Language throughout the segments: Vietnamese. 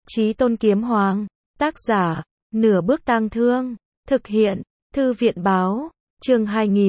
Chí Tôn Kiếm Hoàng. Tác giả, Nửa Bước Tang Thương. Thực hiện, Thư viện báo. Chương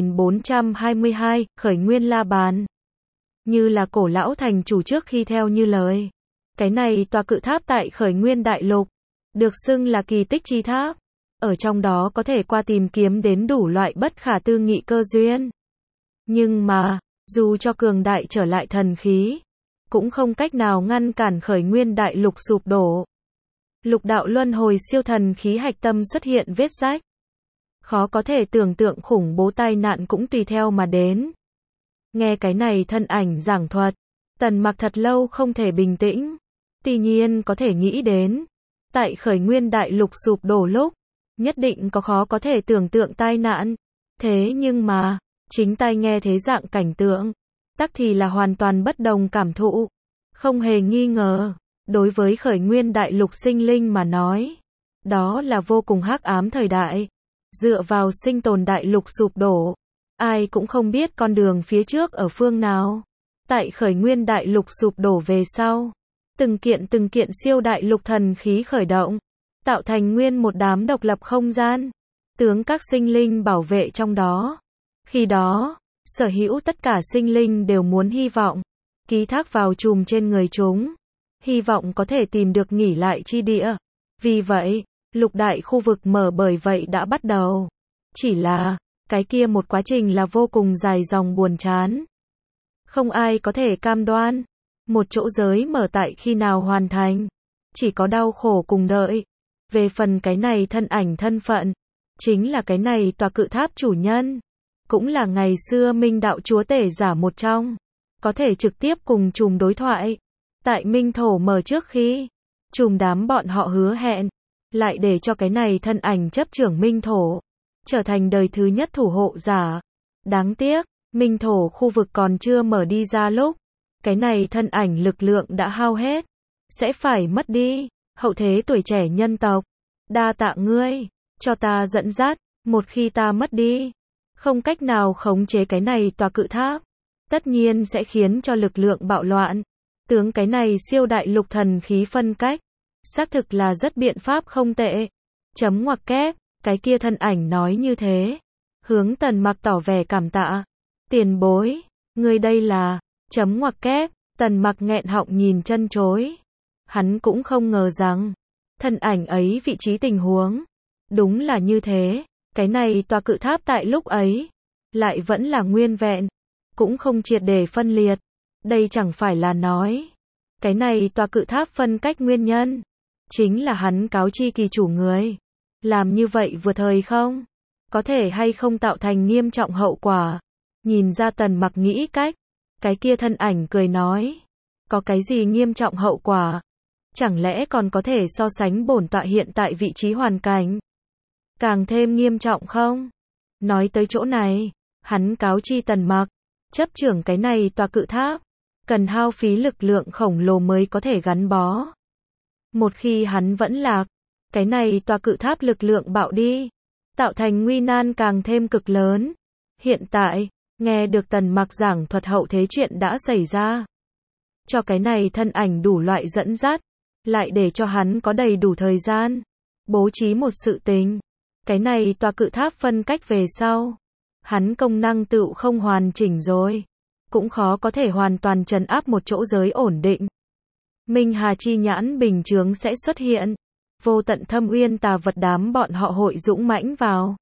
2422, Khởi Nguyên La Bàn. Như là cổ lão thành chủ trước khi theo như lời. Cái này tòa cự tháp tại Khởi Nguyên Đại Lục, được xưng là kỳ tích chi tháp. Ở trong đó có thể qua tìm kiếm đến đủ loại bất khả tư nghị cơ duyên. Nhưng mà, dù cho cường đại trở lại thần khí, cũng không cách nào ngăn cản Khởi Nguyên Đại Lục sụp đổ. Lục đạo luân hồi siêu thần khí hạch tâm xuất hiện vết rách. Khó có thể tưởng tượng khủng bố tai nạn cũng tùy theo mà đến. Nghe cái này thân ảnh giảng thuật, Tần Mặc thật lâu không thể bình tĩnh. Tuy nhiên có thể nghĩ đến, tại Khởi Nguyên Đại Lục sụp đổ lúc, nhất định có khó có thể tưởng tượng tai nạn. Thế nhưng mà, chính tai nghe thế dạng cảnh tượng, tắc thì là hoàn toàn bất đồng cảm thụ. Không hề nghi ngờ, đối với Khởi Nguyên Đại Lục sinh linh mà nói, đó là vô cùng hắc ám thời đại. Dựa vào sinh tồn đại lục sụp đổ, ai cũng không biết con đường phía trước ở phương nào. Tại Khởi Nguyên Đại Lục sụp đổ về sau, từng kiện siêu đại lục thần khí khởi động, tạo thành nguyên một đám độc lập không gian, tướng các sinh linh bảo vệ trong đó. Khi đó, sở hữu tất cả sinh linh đều muốn hy vọng ký thác vào chùm trên người chúng, hy vọng có thể tìm được nghỉ lại chi địa. Vì vậy, lục đại khu vực mở bởi vậy đã bắt đầu. Chỉ là, cái kia một quá trình là vô cùng dài dòng buồn chán. Không ai có thể cam đoan một chỗ giới mở tại khi nào hoàn thành. Chỉ có đau khổ cùng đợi. Về phần cái này thân ảnh thân phận, chính là cái này tòa cự tháp chủ nhân, cũng là ngày xưa Minh Đạo Chúa Tể giả một trong, có thể trực tiếp cùng chùm đối thoại. Tại Minh Thổ mở trước khi, chùm đám bọn họ hứa hẹn, lại để cho cái này thân ảnh chấp trưởng Minh Thổ, trở thành đời thứ nhất thủ hộ giả. Đáng tiếc, Minh Thổ khu vực còn chưa mở đi ra lúc, cái này thân ảnh lực lượng đã hao hết, sẽ phải mất đi. Hậu thế tuổi trẻ nhân tộc, đa tạ ngươi, cho ta dẫn dắt, một khi ta mất đi, không cách nào khống chế cái này tòa cự tháp, tất nhiên sẽ khiến cho lực lượng bạo loạn, tướng cái này siêu đại lục thần khí phân cách. Xác thực là rất biện pháp không tệ. Chấm ngoặc kép, cái kia thân ảnh nói như thế, hướng Tần Mặc tỏ vẻ cảm tạ. Tiền bối, ngươi đây là, chấm ngoặc kép, Tần Mặc nghẹn họng nhìn chân chối. Hắn cũng không ngờ rằng, thân ảnh ấy vị trí tình huống, đúng là như thế. Cái này tòa cự tháp tại lúc ấy, lại vẫn là nguyên vẹn, cũng không triệt để phân liệt. Đây chẳng phải là nói, cái này tòa cự tháp phân cách nguyên nhân, chính là hắn cáo chi kỳ chủ người. Làm như vậy vừa thời không? Có thể hay không tạo thành nghiêm trọng hậu quả? Nhìn ra Tần Mặc nghĩ cách, cái kia thân ảnh cười nói, có cái gì nghiêm trọng hậu quả? Chẳng lẽ còn có thể so sánh bổn tọa hiện tại vị trí hoàn cảnh càng thêm nghiêm trọng không? Nói tới chỗ này, hắn cáo chi Tần Mặc, chấp trưởng cái này tòa cự tháp, cần hao phí lực lượng khổng lồ mới có thể gắn bó. Một khi hắn vẫn lạc, cái này tòa cự tháp lực lượng bạo đi, tạo thành nguy nan càng thêm cực lớn. Hiện tại, nghe được Tần Mặc giảng thuật hậu thế chuyện đã xảy ra, cho cái này thân ảnh đủ loại dẫn dắt, lại để cho hắn có đầy đủ thời gian bố trí một sự tình. Cái này tòa cự tháp phân cách về sau, hắn công năng tựu không hoàn chỉnh rồi, cũng khó có thể hoàn toàn trấn áp một chỗ giới ổn định. Minh Hà chi nhãn bình chướng sẽ xuất hiện, vô tận thâm uyên tà vật đám bọn họ hội dũng mãnh vào.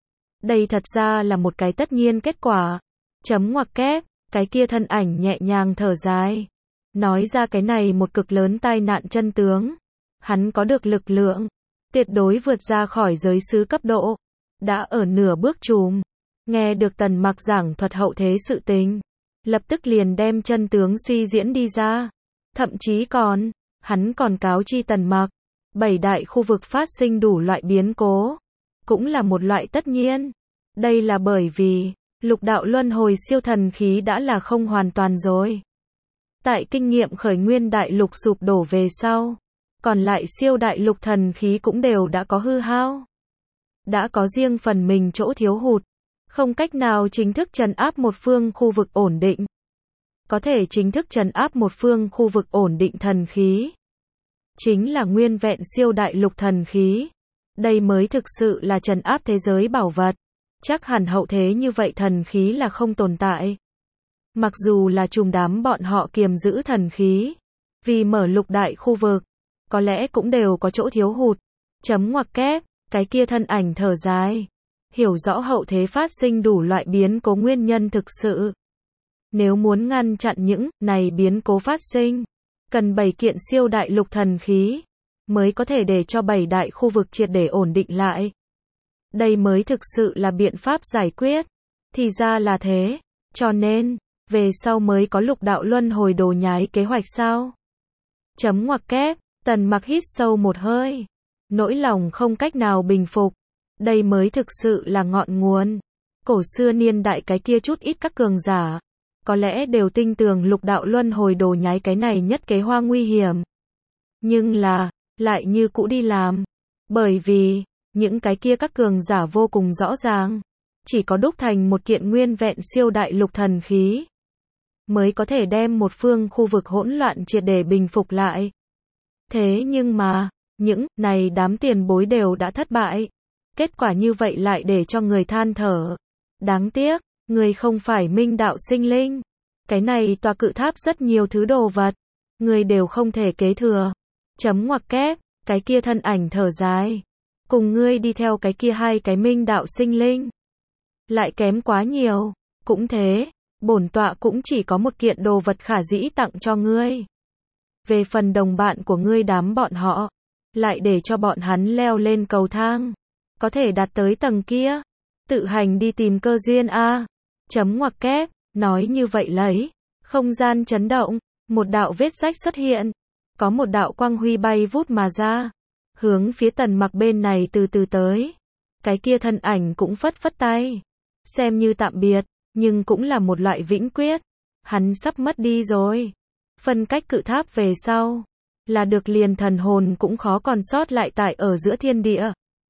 Đây thật ra là một cái tất nhiên kết quả. Chấm ngoặc kép, cái kia thân ảnh nhẹ nhàng thở dài, nói ra cái này một cực lớn tai nạn chân tướng. Hắn có được lực lượng tuyệt đối vượt ra khỏi giới sứ cấp độ, đã ở nửa bước chùm. Nghe được Tần Mặc giảng thuật hậu thế sự tình, lập tức liền đem chân tướng suy diễn đi ra. Thậm chí còn, hắn còn cáo chi Tần Mặc, 7 đại khu vực phát sinh đủ loại biến cố, cũng là một loại tất nhiên. Đây là bởi vì, lục đạo luân hồi siêu thần khí đã là không hoàn toàn rồi. Tại kinh nghiệm Khởi Nguyên Đại Lục sụp đổ về sau, còn lại siêu đại lục thần khí cũng đều đã có hư hao. Đã có riêng phần mình chỗ thiếu hụt, không cách nào chính thức trấn áp một phương khu vực ổn định. Có thể chính thức trấn áp một phương khu vực ổn định thần khí, chính là nguyên vẹn siêu đại lục thần khí. Đây mới thực sự là trấn áp thế giới bảo vật. Chắc hẳn hậu thế như vậy thần khí là không tồn tại. Mặc dù là chùm đám bọn họ kiềm giữ thần khí, vì mở lục đại khu vực, có lẽ cũng đều có chỗ thiếu hụt. Chấm ngoặc kép, cái kia thân ảnh thở dài. Hiểu rõ hậu thế phát sinh đủ loại biến cố nguyên nhân thực sự. Nếu muốn ngăn chặn những này biến cố phát sinh, cần 7 kiện siêu đại lục thần khí, mới có thể để cho 7 đại khu vực triệt để ổn định lại. Đây mới thực sự là biện pháp giải quyết. Thì ra là thế, cho nên, về sau mới có lục đạo luân hồi đồ nhái kế hoạch sao? Chấm ngoặc kép, Tần Mặc hít sâu một hơi. Nỗi lòng không cách nào bình phục. Đây mới thực sự là ngọn nguồn. Cổ xưa niên đại cái kia chút ít các cường giả, có lẽ đều tin tưởng lục đạo luân hồi đồ nhái cái này nhất kế hoa nguy hiểm. Nhưng là, lại như cũ đi làm. Bởi vì, những cái kia các cường giả vô cùng rõ ràng. Chỉ có đúc thành một kiện nguyên vẹn siêu đại lục thần khí, mới có thể đem một phương khu vực hỗn loạn triệt để bình phục lại. Thế nhưng mà, những này đám tiền bối đều đã thất bại. Kết quả như vậy lại để cho người than thở. Đáng tiếc, người không phải minh đạo sinh linh. Cái này tòa cự tháp rất nhiều thứ đồ vật, người đều không thể kế thừa. Chấm ngoặc kép, cái kia thân ảnh thở dài. Cùng ngươi đi theo cái kia hai cái minh đạo sinh linh, lại kém quá nhiều. Cũng thế, bổn tọa cũng chỉ có một kiện đồ vật khả dĩ tặng cho ngươi. Về phần đồng bạn của ngươi đám bọn họ, lại để cho bọn hắn leo lên cầu thang, có thể đạt tới tầng kia, tự hành đi tìm cơ duyên a. Chấm ngoặc kép, nói như vậy lấy, không gian chấn động, một đạo vết rách xuất hiện, có một đạo quang huy bay vút mà ra, hướng phía Tần Mặc bên này từ từ tới. Cái kia thân ảnh cũng phất phất tay, xem như tạm biệt, nhưng cũng là một loại vĩnh quyết. Hắn sắp mất đi rồi. Phân cách cự tháp về sau, là được liền thần hồn cũng khó còn sót lại tại ở giữa thiên địa.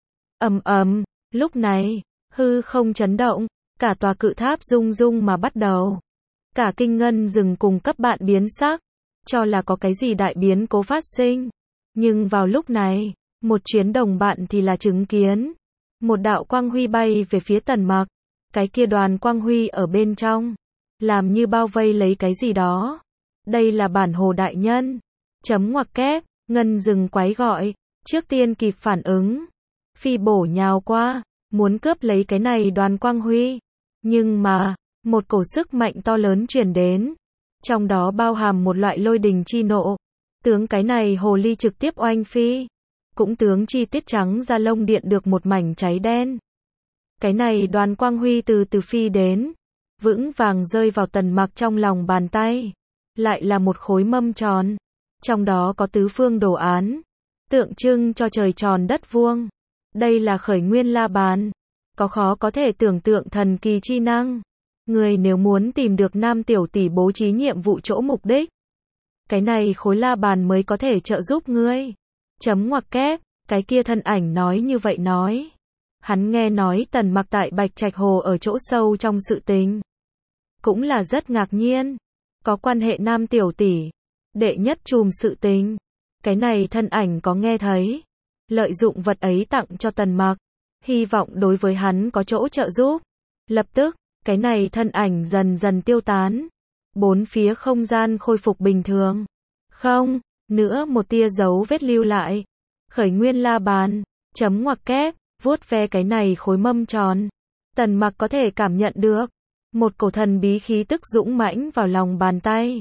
Ầm ầm, lúc này, hư không chấn động, cả tòa cự tháp rung rung mà bắt đầu. Cả kinh ngân rừng cùng cấp bạn biến sắc, cho là có cái gì đại biến cố phát sinh. Nhưng vào lúc này, một chuyến đồng bạn thì là chứng kiến. Một đạo quang huy bay về phía Tần Mặc. Cái kia đoàn quang huy ở bên trong, làm như bao vây lấy cái gì đó. Đây là bản hồ đại nhân. Chấm ngoặc kép, ngân rừng quái gọi, trước tiên kịp phản ứng. Phi bổ nhào qua, muốn cướp lấy cái này đoàn quang huy. Nhưng mà, một cổ sức mạnh to lớn truyền đến. Trong đó bao hàm một loại lôi đình chi nộ. Tướng cái này hồ ly trực tiếp oanh phi. Cũng tướng chi tiết trắng ra lông điện được một mảnh cháy đen. Cái này đoàn quang huy từ từ phi đến, vững vàng rơi vào Tần Mặc trong lòng bàn tay. Lại là một khối mâm tròn, trong đó có tứ phương đồ án, tượng trưng cho trời tròn đất vuông. Đây là khởi nguyên la bàn, có khó có thể tưởng tượng thần kỳ chi năng. Người nếu muốn tìm được nam tiểu tỷ bố trí nhiệm vụ chỗ mục đích, cái này khối la bàn mới có thể trợ giúp ngươi. Chấm ngoặc kép, cái kia thân ảnh nói như vậy nói. Hắn nghe nói Tần Mặc tại Bạch Trạch Hồ ở chỗ sâu trong sự tình, cũng là rất ngạc nhiên. Có quan hệ nam tiểu tỷ, đệ nhất chùm sự tình. Cái này thân ảnh có nghe thấy, lợi dụng vật ấy tặng cho Tần Mặc, hy vọng đối với hắn có chỗ trợ giúp. Lập tức, cái này thân ảnh dần dần tiêu tán. Bốn phía không gian khôi phục bình thường. Không, nữa một tia dấu vết lưu lại. Khởi nguyên la bàn, chấm ngoặc kép, vuốt ve cái này khối mâm tròn. Tần Mặc có thể cảm nhận được một cổ thần bí khí tức dũng mãnh vào lòng bàn tay.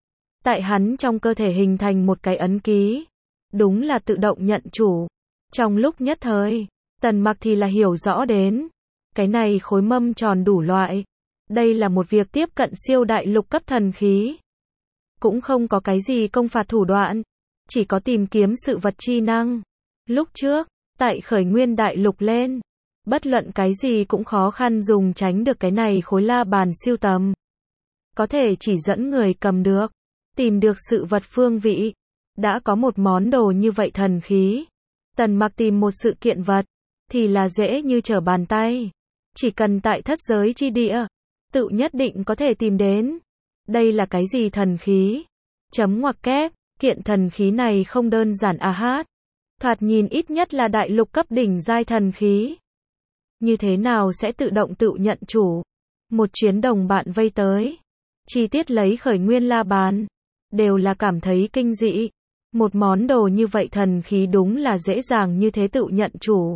Tại hắn trong cơ thể hình thành một cái ấn ký. Đúng là tự động nhận chủ. Trong lúc nhất thời, Tần Mặc thì là hiểu rõ đến. Cái này khối mâm tròn đủ loại. Đây là một việc tiếp cận siêu đại lục cấp thần khí. Cũng không có cái gì công phạt thủ đoạn. Chỉ có tìm kiếm sự vật chi năng. Lúc trước, tại khởi nguyên đại lục lên, bất luận cái gì cũng khó khăn dùng tránh được cái này khối la bàn siêu tầm. Có thể chỉ dẫn người cầm được, tìm được sự vật phương vị. Đã có một món đồ như vậy thần khí. Tần Mặc tìm một sự kiện vật, thì là dễ như trở bàn tay. Chỉ cần tại thất giới chi địa, tự nhất định có thể tìm đến. Đây là cái gì thần khí? Chấm ngoặc kép, Kiện thần khí này không đơn giản à hát. Thoạt nhìn ít nhất là đại lục cấp đỉnh giai thần khí. Như thế nào sẽ tự động tự nhận chủ? Một chuyến đồng bạn vây tới. Chi tiết lấy khởi nguyên la bàn. Đều là cảm thấy kinh dị. Một món đồ như vậy thần khí đúng là dễ dàng như thế tự nhận chủ.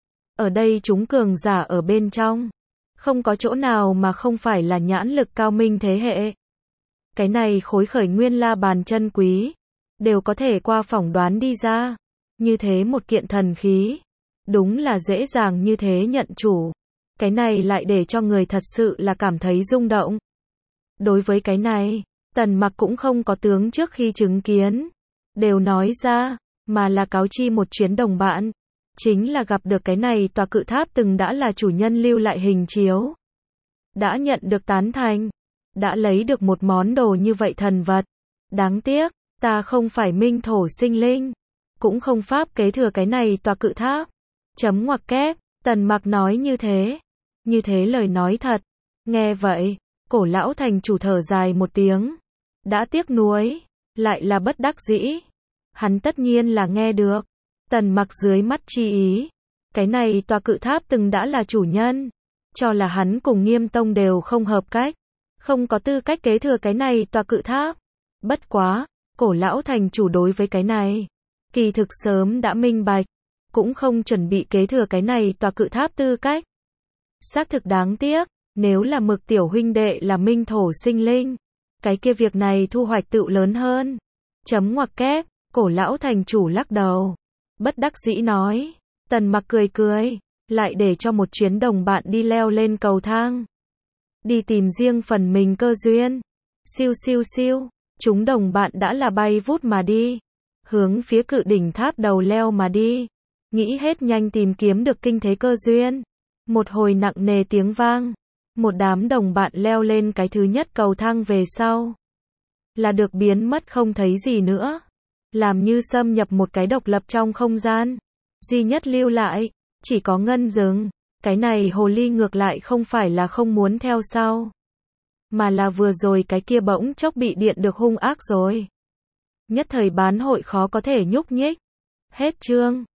Ở đây chúng cường giả ở bên trong. Không có chỗ nào mà không phải là nhãn lực cao minh thế hệ. Cái này khối khởi nguyên la bàn chân quý. Đều có thể qua phỏng đoán đi ra. Như thế một kiện thần khí. Đúng là dễ dàng như thế nhận chủ. Cái này lại để cho người thật sự là cảm thấy rung động. Đối với cái này, Tần Mặc cũng không có tướng trước khi chứng kiến. Đều nói ra, mà là cáo chi một chuyến đồng bạn. Chính là gặp được cái này tòa cự tháp từng đã là chủ nhân lưu lại hình chiếu. Đã nhận được tán thành. Đã lấy được một món đồ như vậy thần vật. Đáng tiếc, ta không phải minh thổ sinh linh. Cũng không pháp kế thừa cái này tòa cự tháp. Chấm ngoặc kép, Tần Mặc nói như thế. Như thế lời nói thật. Nghe vậy, cổ lão thành chủ thở dài một tiếng. Đã tiếc nuối, lại là bất đắc dĩ. Hắn tất nhiên là nghe được. Tần Mặc dưới mắt chi ý. Cái này tòa cự tháp từng đã là chủ nhân. Cho là hắn cùng Nghiêm Tông đều không hợp cách. Không có tư cách kế thừa cái này tòa cự tháp. Bất quá, cổ lão thành chủ đối với cái này. Kỳ thực sớm đã minh bạch. Cũng không chuẩn bị kế thừa cái này tòa cự tháp tư cách. Xác thực đáng tiếc. Nếu là Mực tiểu huynh đệ là minh thổ sinh linh. Cái kia việc này thu hoạch tự lớn hơn. Chấm ngoặc kép, cổ lão thành chủ lắc đầu. Bất đắc dĩ nói. Tần Mặc cười cười. Lại để cho một chuyến đồng bạn đi leo lên cầu thang. Đi tìm riêng phần mình cơ duyên. Siêu siêu siêu. Chúng đồng bạn đã là bay vút mà đi. Hướng phía cự đỉnh tháp đầu leo mà đi. Nghĩ hết nhanh tìm kiếm được kinh thế cơ duyên. Một hồi nặng nề tiếng vang. Một đám đồng bạn leo lên cái thứ nhất cầu thang về sau. Là được biến mất không thấy gì nữa. Làm như xâm nhập một cái độc lập trong không gian. Duy nhất lưu lại, chỉ có ngân rừng. Cái này hồ ly ngược lại không phải là không muốn theo sau. Mà là vừa rồi cái kia bỗng chốc bị điện được hung ác rồi. Nhất thời bán hội khó có thể nhúc nhích. Hết chương.